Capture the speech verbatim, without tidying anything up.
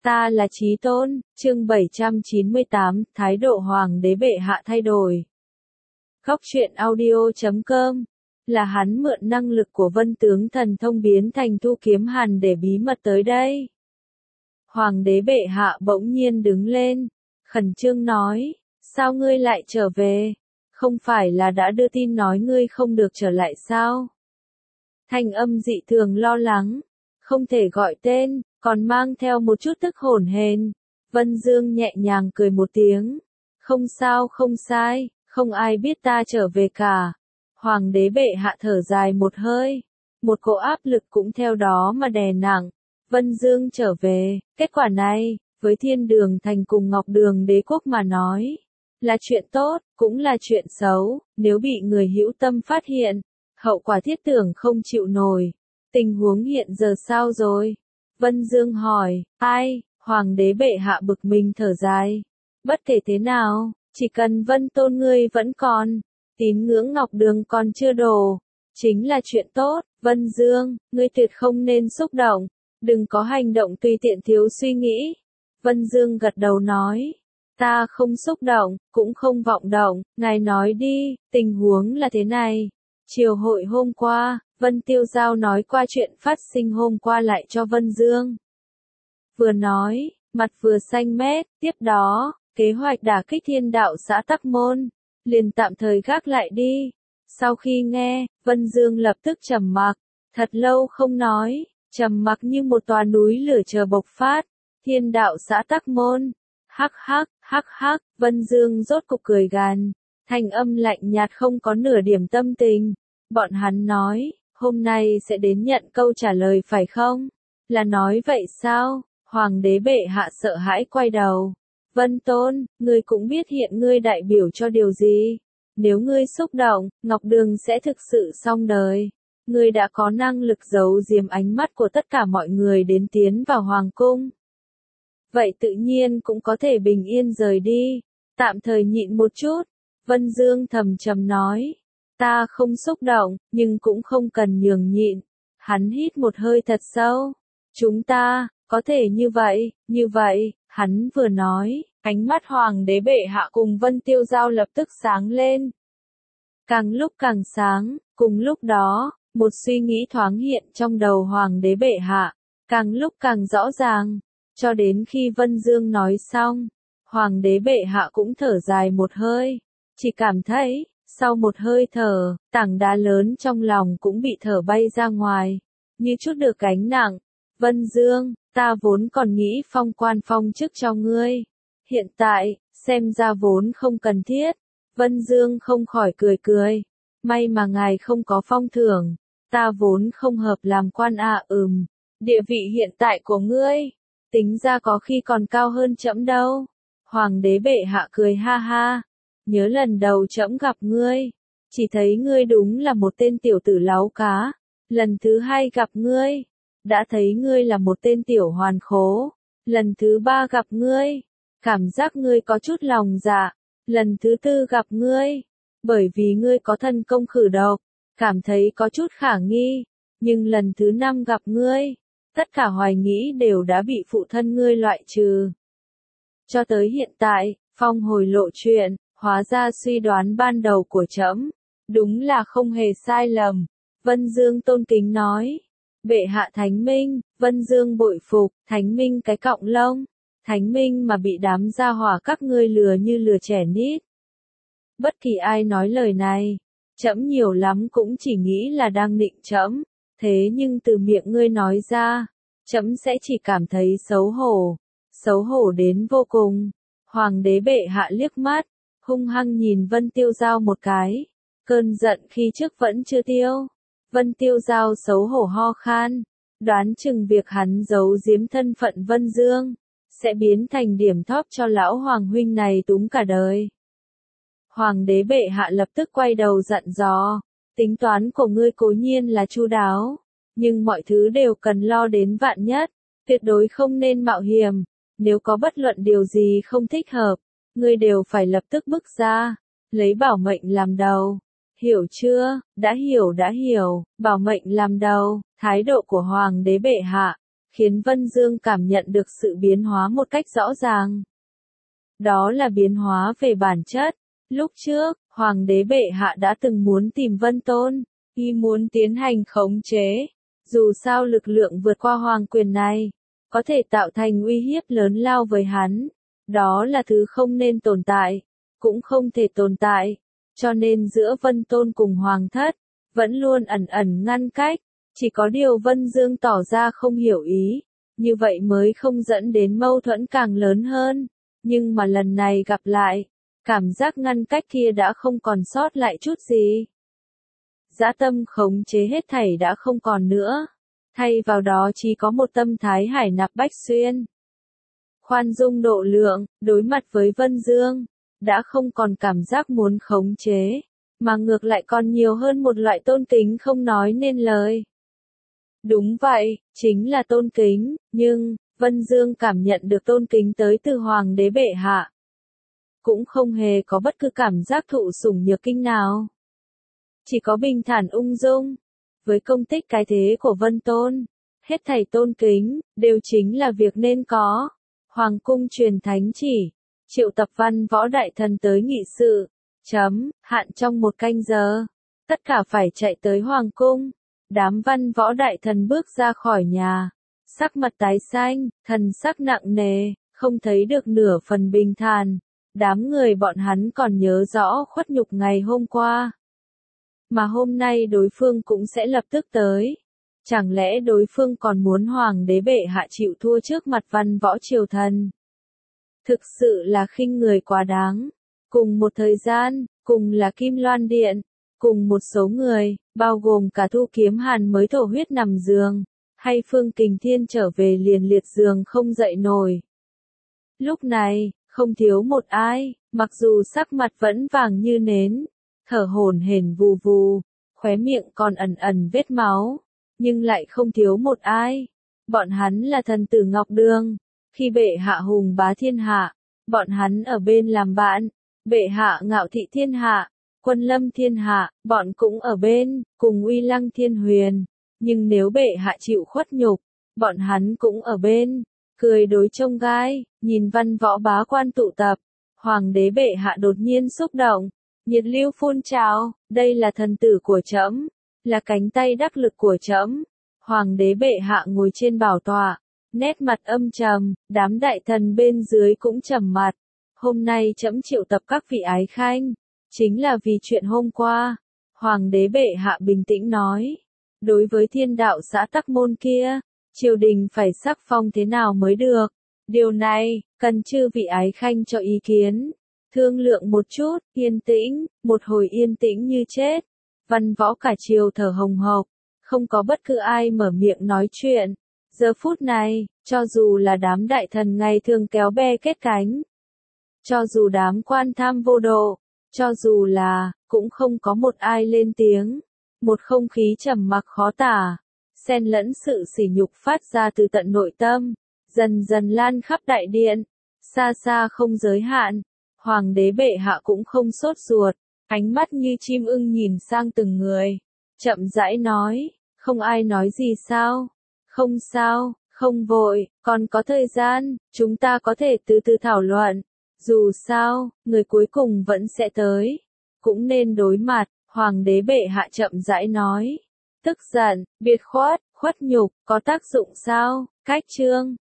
Ta là Chí Tôn, chương bảy trăm chín mươi tám, thái độ hoàng đế bệ hạ thay đổi. Góc truyện audio chấm com là hắn mượn năng lực của Vân tướng thần thông biến thành Thu Kiếm Hàn để bí mật tới đây. Hoàng đế bệ hạ bỗng nhiên đứng lên, khẩn trương nói, sao ngươi lại trở về? Không phải là đã đưa tin nói ngươi không được trở lại sao? Thanh âm dị thường lo lắng, không thể gọi tên, còn mang theo một chút tức hổn hển. Vân Dương nhẹ nhàng cười một tiếng, không sao không sai, không ai biết ta trở về cả. Hoàng đế bệ hạ thở dài một hơi, một cỗ áp lực cũng theo đó mà đè nặng. Vân Dương trở về, kết quả này, với Thiên Đường Thành cùng Ngọc Đường Đế quốc mà nói, là chuyện tốt, cũng là chuyện xấu, nếu bị người hữu tâm phát hiện, hậu quả thiết tưởng không chịu nổi. Tình huống hiện giờ sao rồi? Vân Dương hỏi, ai? Hoàng đế bệ hạ bực mình thở dài. Bất kể thế nào, chỉ cần Vân Tôn ngươi vẫn còn, tín ngưỡng Ngọc Đường còn chưa đổ, chính là chuyện tốt. Vân Dương, ngươi tuyệt không nên xúc động, đừng có hành động tùy tiện thiếu suy nghĩ. Vân Dương gật đầu nói, ta không xúc động, cũng không vọng động, ngài nói đi, tình huống là thế này. Chiều hội hôm qua, Vân Tiêu Giao nói qua chuyện phát sinh hôm qua lại cho Vân Dương. Vừa nói, mặt vừa xanh mét, tiếp đó, kế hoạch đả kích Thiên Đạo xã Tắc Môn, liền tạm thời gác lại đi. Sau khi nghe, Vân Dương lập tức trầm mặc, thật lâu không nói, trầm mặc như một tòa núi lửa chờ bộc phát. Thiên Đạo xã Tắc Môn, hắc hắc, hắc hắc, Vân Dương rốt cục cười gằn, thanh âm lạnh nhạt không có nửa điểm tâm tình. Bọn hắn nói, hôm nay sẽ đến nhận câu trả lời phải không? Là nói vậy sao? Hoàng đế bệ hạ sợ hãi quay đầu. Vân Tôn, ngươi cũng biết hiện ngươi đại biểu cho điều gì. Nếu ngươi xúc động, Ngọc Đường sẽ thực sự xong đời. Ngươi đã có năng lực giấu giếm ánh mắt của tất cả mọi người đến tiến vào hoàng cung. Vậy tự nhiên cũng có thể bình yên rời đi. Tạm thời nhịn một chút. Vân Dương thầm trầm nói. Ta không xúc động, nhưng cũng không cần nhường nhịn. Hắn hít một hơi thật sâu. Chúng ta, có thể như vậy, như vậy, hắn vừa nói, ánh mắt Hoàng đế bệ hạ cùng Vân Tiêu Giao lập tức sáng lên. Càng lúc càng sáng, cùng lúc đó, một suy nghĩ thoáng hiện trong đầu Hoàng đế bệ hạ, càng lúc càng rõ ràng, cho đến khi Vân Dương nói xong, Hoàng đế bệ hạ cũng thở dài một hơi, chỉ cảm thấy, sau một hơi thở, tảng đá lớn trong lòng cũng bị thở bay ra ngoài, như chút được gánh nặng. Vân Dương, ta vốn còn nghĩ phong quan phong chức cho ngươi. Hiện tại, xem ra vốn không cần thiết. Vân Dương không khỏi cười cười. May mà ngài không có phong thưởng. Ta vốn không hợp làm quan à ừm. Địa vị hiện tại của ngươi, tính ra có khi còn cao hơn trẫm đâu. Hoàng đế bệ hạ cười ha ha. Nhớ lần đầu trẫm gặp ngươi, chỉ thấy ngươi đúng là một tên tiểu tử láu cá. Lần thứ hai gặp ngươi, đã thấy ngươi là một tên tiểu hoàn khố. Lần thứ ba gặp ngươi, cảm giác ngươi có chút lòng dạ. Lần thứ tư gặp ngươi, bởi vì ngươi có thân công khử độc, cảm thấy có chút khả nghi. Nhưng lần thứ năm gặp ngươi, tất cả hoài nghĩ đều đã bị phụ thân ngươi loại trừ. Cho tới hiện tại, phong hồi lộ chuyện, hóa ra suy đoán ban đầu của trẫm, đúng là không hề sai lầm. Vân Dương tôn kính nói. Bệ hạ thánh minh. Vân Dương bội phục, thánh minh cái cọng lông. Thánh minh mà bị đám gia hỏa các ngươi lừa như lừa trẻ nít. Bất kỳ ai nói lời này, trẫm nhiều lắm cũng chỉ nghĩ là đang nịnh trẫm, thế nhưng từ miệng ngươi nói ra, trẫm sẽ chỉ cảm thấy xấu hổ, xấu hổ đến vô cùng. Hoàng đế bệ hạ liếc mắt, hung hăng nhìn Vân Tiêu Giao một cái, cơn giận khi trước vẫn chưa tiêu. Vân Tiêu Giao xấu hổ ho khan, đoán chừng việc hắn giấu giếm thân phận Vân Dương, sẽ biến thành điểm thóp cho lão hoàng huynh này túng cả đời. Hoàng đế bệ hạ lập tức quay đầu dặn dò, tính toán của ngươi cố nhiên là chu đáo, nhưng mọi thứ đều cần lo đến vạn nhất, tuyệt đối không nên mạo hiểm, nếu có bất luận điều gì không thích hợp, ngươi đều phải lập tức bước ra, lấy bảo mệnh làm đầu. Hiểu chưa? Đã hiểu đã hiểu, bảo mệnh làm đầu. Thái độ của Hoàng đế bệ hạ khiến Vân Dương cảm nhận được sự biến hóa một cách rõ ràng. Đó là biến hóa về bản chất. Lúc trước, Hoàng đế bệ hạ đã từng muốn tìm Vân Tôn, y muốn tiến hành khống chế. Dù sao lực lượng vượt qua hoàng quyền này, có thể tạo thành uy hiếp lớn lao với hắn. Đó là thứ không nên tồn tại, cũng không thể tồn tại. Cho nên giữa Vân Tôn cùng Hoàng thất, vẫn luôn ẩn ẩn ngăn cách. Chỉ có điều Vân Dương tỏ ra không hiểu ý, như vậy mới không dẫn đến mâu thuẫn càng lớn hơn. Nhưng mà lần này gặp lại, cảm giác ngăn cách kia đã không còn sót lại chút gì. Dã tâm khống chế hết thảy đã không còn nữa, thay vào đó chỉ có một tâm thái hải nạp bách xuyên. Khoan dung độ lượng, đối mặt với Vân Dương, đã không còn cảm giác muốn khống chế, mà ngược lại còn nhiều hơn một loại tôn kính không nói nên lời. Đúng vậy, chính là tôn kính, nhưng, Vân Dương cảm nhận được tôn kính tới từ Hoàng đế bệ hạ. Cũng không hề có bất cứ cảm giác thụ sủng nhược kinh nào. Chỉ có bình thản ung dung. Với công tích cái thế của Vân Tôn, hết thảy tôn kính, đều chính là việc nên có. Hoàng cung truyền thánh chỉ, triệu tập văn võ đại thần tới nghị sự, chấm, hạn trong một canh giờ. Tất cả phải chạy tới Hoàng cung. Đám văn võ đại thần bước ra khỏi nhà, sắc mặt tái xanh, thần sắc nặng nề, không thấy được nửa phần bình thản. Đám người bọn hắn còn nhớ rõ khuất nhục ngày hôm qua. Mà hôm nay đối phương cũng sẽ lập tức tới. Chẳng lẽ đối phương còn muốn Hoàng đế bệ hạ chịu thua trước mặt văn võ triều thần? Thực sự là khinh người quá đáng. Cùng một thời gian, cùng là Kim Loan Điện, cùng một số người, bao gồm cả Thu Kiếm Hàn mới thổ huyết nằm giường, hay Phương Kình Thiên trở về liền liệt giường không dậy nổi. Lúc này, không thiếu một ai, mặc dù sắc mặt vẫn vàng như nến, thở hổn hển vù vù, khóe miệng còn ẩn ẩn vết máu, nhưng lại không thiếu một ai. Bọn hắn là thần tử Ngọc Đường, khi bệ hạ hùng bá thiên hạ, bọn hắn ở bên làm bạn, bệ hạ ngạo thị thiên hạ, quân lâm thiên hạ, bọn cũng ở bên, cùng uy lăng thiên huyền. Nhưng nếu bệ hạ chịu khuất nhục, bọn hắn cũng ở bên, cười đối trông gai. Nhìn văn võ bá quan tụ tập, Hoàng đế bệ hạ đột nhiên xúc động, nhiệt lưu phun trào. Đây là thần tử của trẫm, là cánh tay đắc lực của trẫm. Hoàng đế bệ hạ ngồi trên bảo tọa, nét mặt âm trầm, đám đại thần bên dưới cũng trầm mặt. Hôm nay trẫm triệu tập các vị ái khanh, chính là vì chuyện hôm qua. Hoàng đế bệ hạ bình tĩnh nói, đối với thiên đạo xã Tắc Môn kia, triều đình phải sắc phong thế nào mới được. Điều này, cần chư vị ái khanh cho ý kiến. Thương lượng một chút, yên tĩnh, một hồi yên tĩnh như chết. Văn võ cả triều thở hồng hộc, không có bất cứ ai mở miệng nói chuyện. Giờ phút này, cho dù là đám đại thần ngày thường kéo bè kết cánh, cho dù đám quan tham vô độ, cho dù là, cũng không có một ai lên tiếng. Một không khí trầm mặc khó tả, xen lẫn sự sỉ nhục phát ra từ tận nội tâm, dần dần lan khắp đại điện, xa xa không giới hạn. Hoàng đế bệ hạ cũng không sốt ruột, ánh mắt như chim ưng nhìn sang từng người, chậm rãi nói, không ai nói gì sao? Không sao, không vội, còn có thời gian, chúng ta có thể từ từ thảo luận. Dù sao, người cuối cùng vẫn sẽ tới, cũng nên đối mặt. Hoàng đế bệ hạ chậm rãi nói, tức giận, biệt khuất, khuất nhục, có tác dụng sao? Cách chương